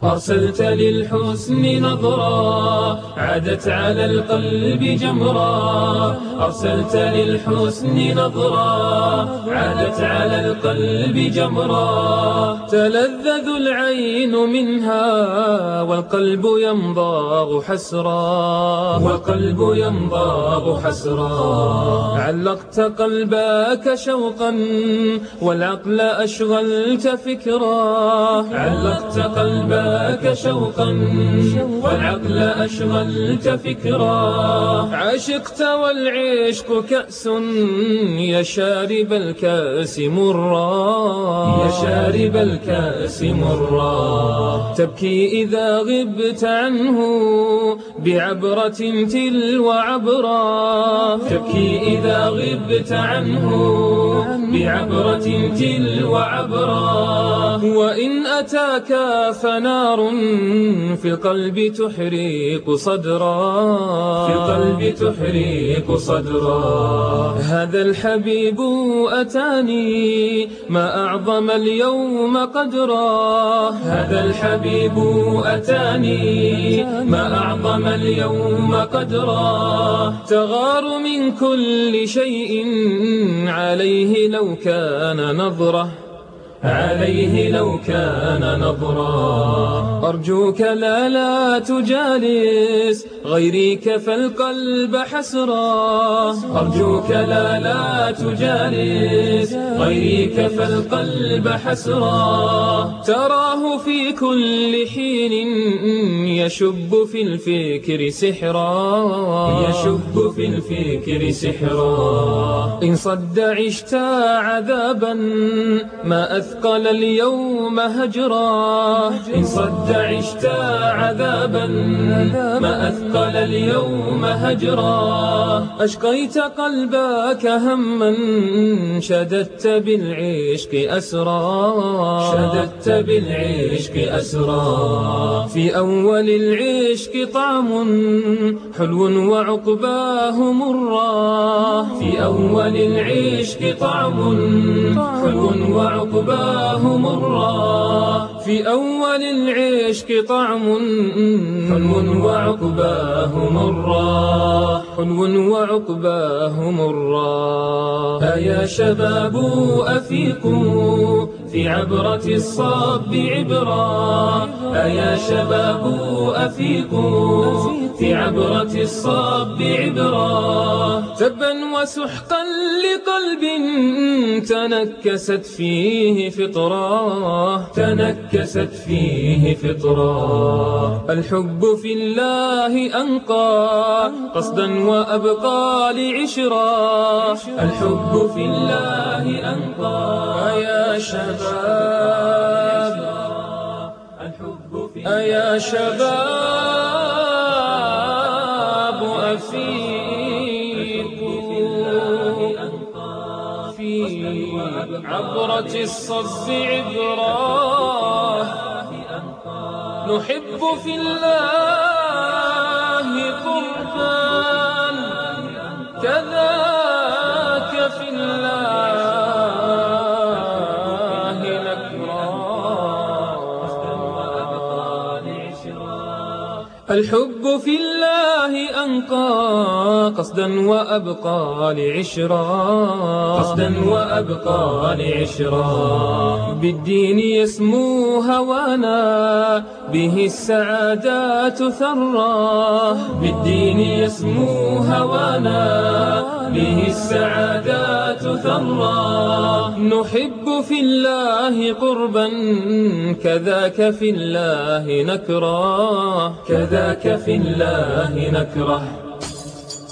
أرسلت للحسن نظرا عادت على القلب جمرا. أرسلت للحسن نظرا عادت على القلب جمرا. تلذذ العين منها والقلب ينضاغ حسرا. والقلب ينضاغ حسرا. علقت قلبك شوقا والعقل أشغلت فكرا. علقت قلبك شوقا والعقل أشغلت فكرا. عشقت والعشق كأس يا شارب الكأس مرا. يا شارب الكأس مرا. تبكي إذا غبت عنه بعبرة تلو عبرا. تبكي إذا غبت عنه بعبرة تلو عبرا. وإن أتاك فنار في القلب تحرق صدرا. في القلب تحرق صدرا. هذا الحبيب أتاني ما أعظم اليوم قدرا. هذا الحبيب أتاني ما أعظم اليوم قدرا. تغار من كل شيء عليه لو كان نظرة. عليه لو كان نظرا. أرجوك لا تجالس غيريك فالقلب حسرا. أرجوك لا تجالس غيريك فالقلب حسرا. تراه في كل حين يشب في الفكر سحرا. يشب في الفكر سحرا. إن صد عشت عذابا ما أثقل اليوم هجرا. إن صد عشت عذابا ما أثقل اليوم هجرا. أشقيت قلبك هما شددت بالعشق أسرا. شددت بالعشق أسرا. في أول العشق طعم حلو وعقباه مرا. في أول العشق طعم حلو وعقباه مرا. في أول العشق طعم حلو وعقباه مرا. حلو وعقباه مرا. أيا شباب أفيقوا في عبرة الصب عبرا. أيا شباب أفيقوا في عبرة الصب عبرا. تبا وسحقا لقلب تنكست فيه فطرة. تنكست فيه فطرة. الحب في الله أنقى قصدا وأبقى لعشرا. الحب في الله أنقى. يا شباب يا شباب أفيقوا في عبرة الصب عبرة. نحب في الله قربان كذاك في الله نكرا. الحب في الله أنقى قصدا وأبقى لعشرا. قصدا وأبقى لعشرا. بالدين يسمو هوانا به السعادات ثرا. بالدين يسمو هوانا به السعادات ثرا. نحب في الله قربا كذاك في الله نكرا. كذاك في الله نكره.